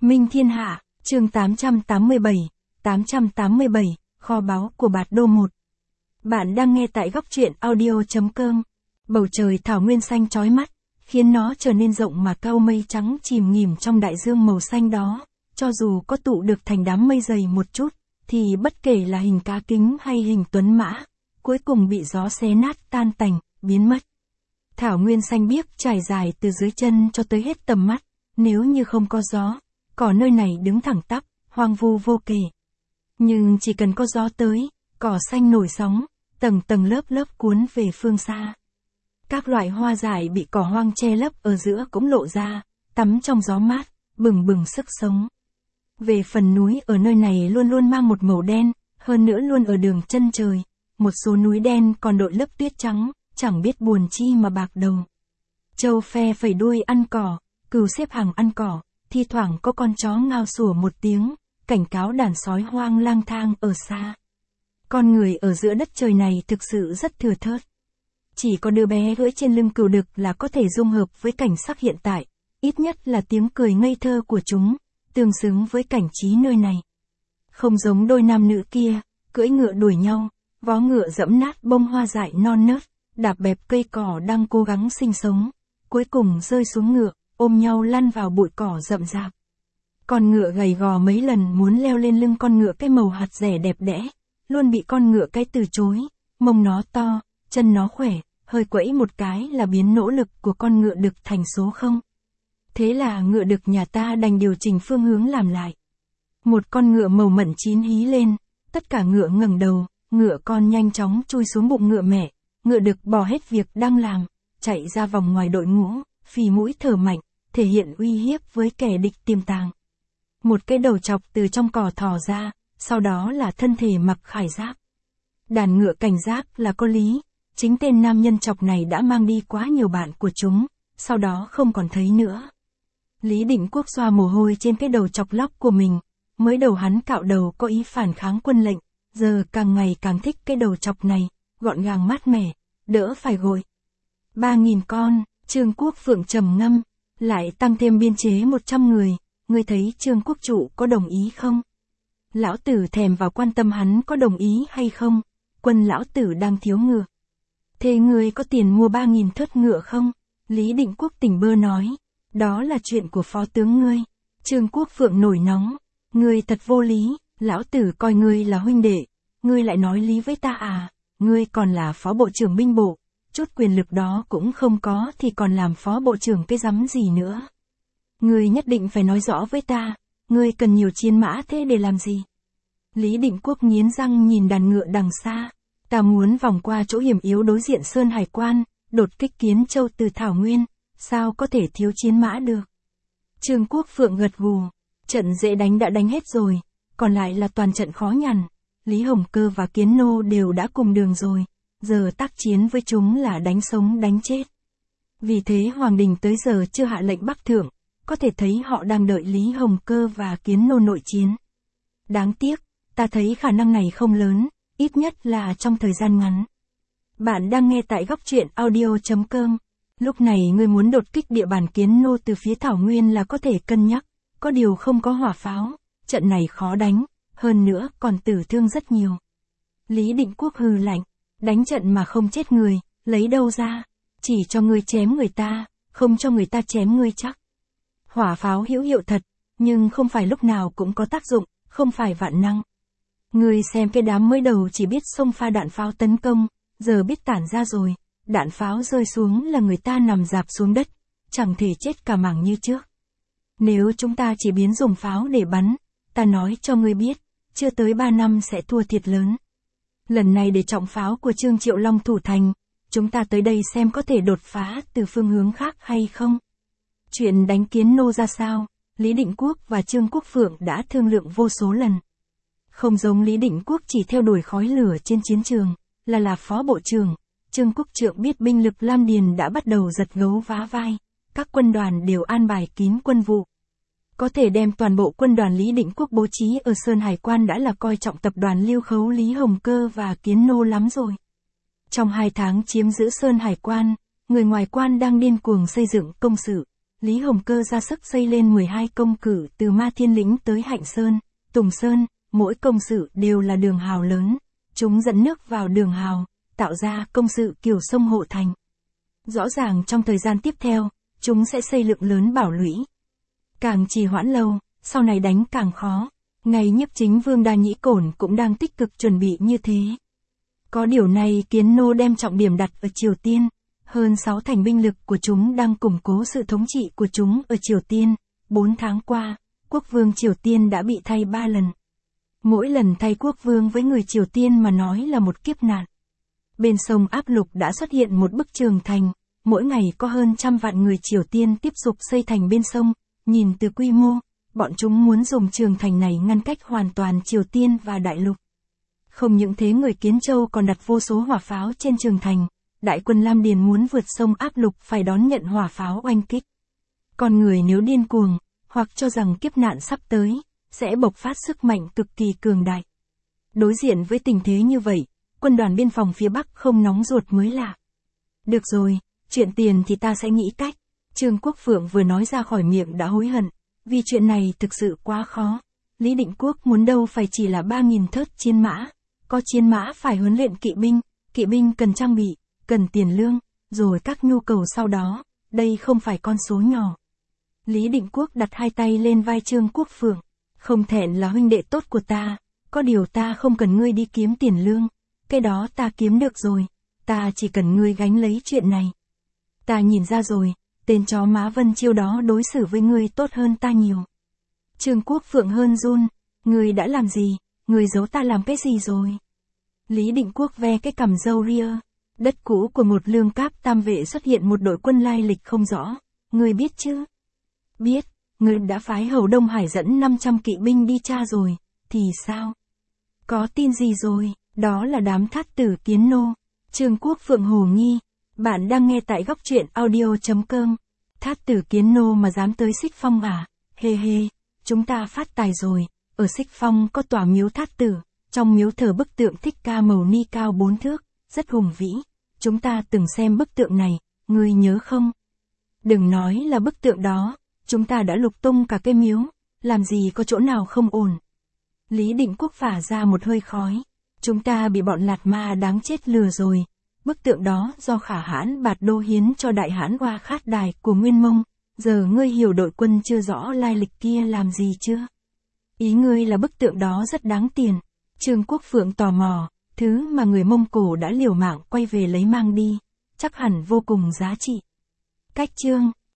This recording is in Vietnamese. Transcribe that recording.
Minh Thiên Hạ, chương 887, kho báu của Bạt Đô 1. Bạn đang nghe tại góc truyện audio.com. Bầu trời thảo nguyên xanh chói mắt, khiến nó trở nên rộng mà cao, mây trắng chìm nghỉm trong đại dương màu xanh đó. Cho dù có tụ được thành đám mây dày một chút, thì bất kể là hình cá kính hay hình tuấn mã, cuối cùng bị gió xé nát tan tành, biến mất. Thảo nguyên xanh biếc trải dài từ dưới chân cho tới hết tầm mắt, nếu như không có gió, cỏ nơi này đứng thẳng tắp, hoang vu vô kể. Nhưng chỉ cần có gió tới, cỏ xanh nổi sóng, tầng tầng lớp lớp cuốn về phương xa. Các loại hoa dại bị cỏ hoang che lấp ở giữa cũng lộ ra, tắm trong gió mát, bừng bừng sức sống. Về phần núi ở nơi này luôn luôn mang một màu đen, hơn nữa luôn ở đường chân trời. Một số núi đen còn đội lớp tuyết trắng, chẳng biết buồn chi mà bạc đầu. Trâu phe phẩy đuôi ăn cỏ, cừu xếp hàng ăn cỏ, thi thoảng có con chó ngao sủa một tiếng, cảnh cáo đàn sói hoang lang thang ở xa. Con người ở giữa đất trời này thực sự rất thưa thớt. Chỉ có đứa bé gửi trên lưng cừu đực là có thể dung hợp với cảnh sắc hiện tại, ít nhất là tiếng cười ngây thơ của chúng, tương xứng với cảnh trí nơi này. Không giống đôi nam nữ kia, cưỡi ngựa đuổi nhau, vó ngựa dẫm nát bông hoa dại non nớt, đạp bẹp cây cỏ đang cố gắng sinh sống, cuối cùng rơi xuống ngựa, ôm nhau lăn vào bụi cỏ rậm rạp. Con ngựa gầy gò mấy lần muốn leo lên lưng con ngựa cái màu hạt rẻ đẹp đẽ, luôn bị con ngựa cái từ chối, mông nó to, chân nó khỏe, hơi quẫy một cái là biến nỗ lực của con ngựa đực thành số không. Thế là ngựa đực nhà ta đành điều chỉnh phương hướng làm lại. Một con ngựa màu mận chín hí lên, tất cả ngựa ngẩng đầu, ngựa con nhanh chóng chui xuống bụng ngựa mẹ, ngựa đực bỏ hết việc đang làm, chạy ra vòng ngoài đội ngũ, phì mũi thở mạnh, thể hiện uy hiếp với kẻ địch tiềm tàng. Một cái đầu chọc từ trong cỏ thò ra, sau đó là thân thể mặc khải giáp. Đàn ngựa cảnh giác là có lý, chính tên nam nhân chọc này đã mang đi quá nhiều bạn của chúng, sau đó không còn thấy nữa. Lý Định Quốc xoa mồ hôi trên cái đầu chọc lóc của mình, mới đầu hắn cạo đầu có ý phản kháng quân lệnh, giờ càng ngày càng thích cái đầu chọc này, gọn gàng mát mẻ, đỡ phải gội. 3.000 con, Trương Quốc Phượng trầm ngâm, lại tăng thêm biên chế 100 người, ngươi thấy Trương Quốc Trụ có đồng ý không? Lão tử thèm vào quan tâm hắn có đồng ý hay không, quân lão tử đang thiếu ngựa. Thế ngươi có tiền mua 3.000 thớt ngựa không? Lý Định Quốc tỉnh bơ nói, đó là chuyện của phó tướng ngươi. Trương Quốc Phượng nổi nóng, ngươi thật vô lý, lão tử coi ngươi là huynh đệ, ngươi lại nói lý với ta à, ngươi còn là phó bộ trưởng binh bộ, chút quyền lực đó cũng không có thì còn làm phó bộ trưởng cái rắm gì nữa. Ngươi nhất định phải nói rõ với ta, ngươi cần nhiều chiến mã thế để làm gì? Lý Định Quốc nghiến răng nhìn đàn ngựa đằng xa, ta muốn vòng qua chỗ hiểm yếu đối diện Sơn Hải Quan, đột kích Kiến Châu từ Thảo Nguyên, sao có thể thiếu chiến mã được? Trương Quốc Phượng gật gù, trận dễ đánh đã đánh hết rồi, còn lại là toàn trận khó nhằn. Lý Hồng Cơ và Kiến Nô đều đã cùng đường rồi, giờ tác chiến với chúng là đánh sống đánh chết. Vì thế Hoàng Đình tới giờ chưa hạ lệnh bắc thượng, có thể thấy họ đang đợi Lý Hồng Cơ và Kiến Nô nội chiến. Đáng tiếc, ta thấy khả năng này không lớn, ít nhất là trong thời gian ngắn. Bạn đang nghe tại góc truyện audio.com. Lúc này ngươi muốn đột kích địa bàn Kiến Nô từ phía Thảo Nguyên là có thể cân nhắc, có điều không có hỏa pháo, trận này khó đánh, hơn nữa còn tử thương rất nhiều. Lý Định Quốc hừ lạnh, đánh trận mà không chết người, lấy đâu ra, chỉ cho ngươi chém người ta, không cho người ta chém ngươi chắc. Hỏa pháo hữu hiệu thật, nhưng không phải lúc nào cũng có tác dụng, không phải vạn năng. Ngươi xem cái đám mới đầu chỉ biết xông pha đạn pháo tấn công, giờ biết tản ra rồi, đạn pháo rơi xuống là người ta nằm rạp xuống đất, chẳng thể chết cả mảng như trước. Nếu chúng ta chỉ biến dùng pháo để bắn, ta nói cho ngươi biết, chưa tới 3 năm sẽ thua thiệt lớn. Lần này để trọng pháo của Trương Triệu Long thủ thành, chúng ta tới đây xem có thể đột phá từ phương hướng khác hay không. Chuyện đánh Kiến Nô ra sao, Lý Định Quốc và Trương Quốc Phượng đã thương lượng vô số lần. Không giống Lý Định Quốc chỉ theo đuổi khói lửa trên chiến trường, là phó bộ trưởng, Trương Quốc Trượng biết binh lực Lam Điền đã bắt đầu giật gấu vá vai, các quân đoàn đều an bài kín quân vụ. Có thể đem toàn bộ quân đoàn Lý Định Quốc bố trí ở Sơn Hải Quan đã là coi trọng tập đoàn Lưu Khấu Lý Hồng Cơ và Kiến Nô lắm rồi. Trong 2 tháng chiếm giữ Sơn Hải Quan, người ngoài quan đang điên cuồng xây dựng công sự. Lý Hồng Cơ ra sức xây lên 12 công cử từ Ma Thiên Lĩnh tới Hạnh Sơn, Tùng Sơn, mỗi công sự đều là đường hào lớn. Chúng dẫn nước vào đường hào, tạo ra công sự kiểu sông hộ thành. Rõ ràng trong thời gian tiếp theo, chúng sẽ xây lượng lớn bảo lũy. Càng trì hoãn lâu, sau này đánh càng khó. Ngày Nhiếp Chính Vương Đa Nhĩ Cổn cũng đang tích cực chuẩn bị như thế. Có điều này Kiến Nô đem trọng điểm đặt ở Triều Tiên. Hơn 6 thành binh lực của chúng đang củng cố sự thống trị của chúng ở Triều Tiên. 4 tháng qua, quốc vương Triều Tiên đã bị thay 3 lần. Mỗi lần thay quốc vương với người Triều Tiên mà nói là một kiếp nạn. Bên sông Áp Lục đã xuất hiện một bức tường thành, mỗi ngày có hơn 100 vạn người Triều Tiên tiếp tục xây thành bên sông. Nhìn từ quy mô, bọn chúng muốn dùng tường thành này ngăn cách hoàn toàn Triều Tiên và Đại Lục. Không những thế, người Kiến Châu còn đặt vô số hỏa pháo trên tường thành. Đại quân Lam Điền muốn vượt sông Áp Lục phải đón nhận hỏa pháo oanh kích. Con người nếu điên cuồng, hoặc cho rằng kiếp nạn sắp tới, sẽ bộc phát sức mạnh cực kỳ cường đại. Đối diện với tình thế như vậy, quân đoàn biên phòng phía Bắc không nóng ruột mới lạ. Được rồi, chuyện tiền thì ta sẽ nghĩ cách. Trương Quốc Phượng vừa nói ra khỏi miệng đã hối hận, vì chuyện này thực sự quá khó. Lý Định Quốc muốn đâu phải chỉ là 3.000 thớt chiến mã. Có chiến mã phải huấn luyện kỵ binh cần trang bị, cần tiền lương, rồi các nhu cầu sau đó, đây không phải con số nhỏ. Lý Định Quốc đặt hai tay lên vai Trương Quốc Phượng. Không thẹn là huynh đệ tốt của ta, có điều ta không cần ngươi đi kiếm tiền lương, cái đó ta kiếm được rồi, ta chỉ cần ngươi gánh lấy chuyện này. Ta nhìn ra rồi, tên chó má Vân Chiêu đó đối xử với ngươi tốt hơn ta nhiều. Trương Quốc Phượng hơn run, ngươi đã làm gì, ngươi giấu ta làm cái gì rồi? Lý Định Quốc ve cái cằm râu ria. Đất cũ của một lương cáp tam vệ xuất hiện một đội quân lai lịch không rõ, ngươi biết chứ? Biết, ngươi đã phái Hầu Đông Hải dẫn 500 kỵ binh đi tra rồi, thì sao? Có tin gì rồi? Đó là đám thát tử Kiến Nô. Trương Quốc Phượng hồ nghi, bạn đang nghe tại góc truyện audio.com. Thát tử Kiến Nô mà dám tới Xích Phong à? Hê hê, chúng ta phát tài rồi, ở Xích Phong có tòa miếu thát tử, trong miếu thờ bức tượng Thích Ca Mâu Ni cao 4 thước, rất hùng vĩ. Chúng ta từng xem bức tượng này, ngươi nhớ không? Đừng nói là bức tượng đó, chúng ta đã lục tung cả cái miếu, làm gì có chỗ nào không ổn. Lý Định Quốc phả ra một hơi khói. Chúng ta bị bọn Lạt Ma đáng chết lừa rồi. Bức tượng đó do Khả Hãn Bạt Đô hiến cho Đại Hãn Hoa Khát Đài của Nguyên Mông. Giờ ngươi hiểu đội quân chưa rõ lai lịch kia làm gì chưa? Ý ngươi là bức tượng đó rất đáng tiền. Trương Quốc Phượng tò mò, thứ mà người Mông Cổ đã liều mạng quay về lấy mang đi, chắc hẳn vô cùng giá trị. Cách chương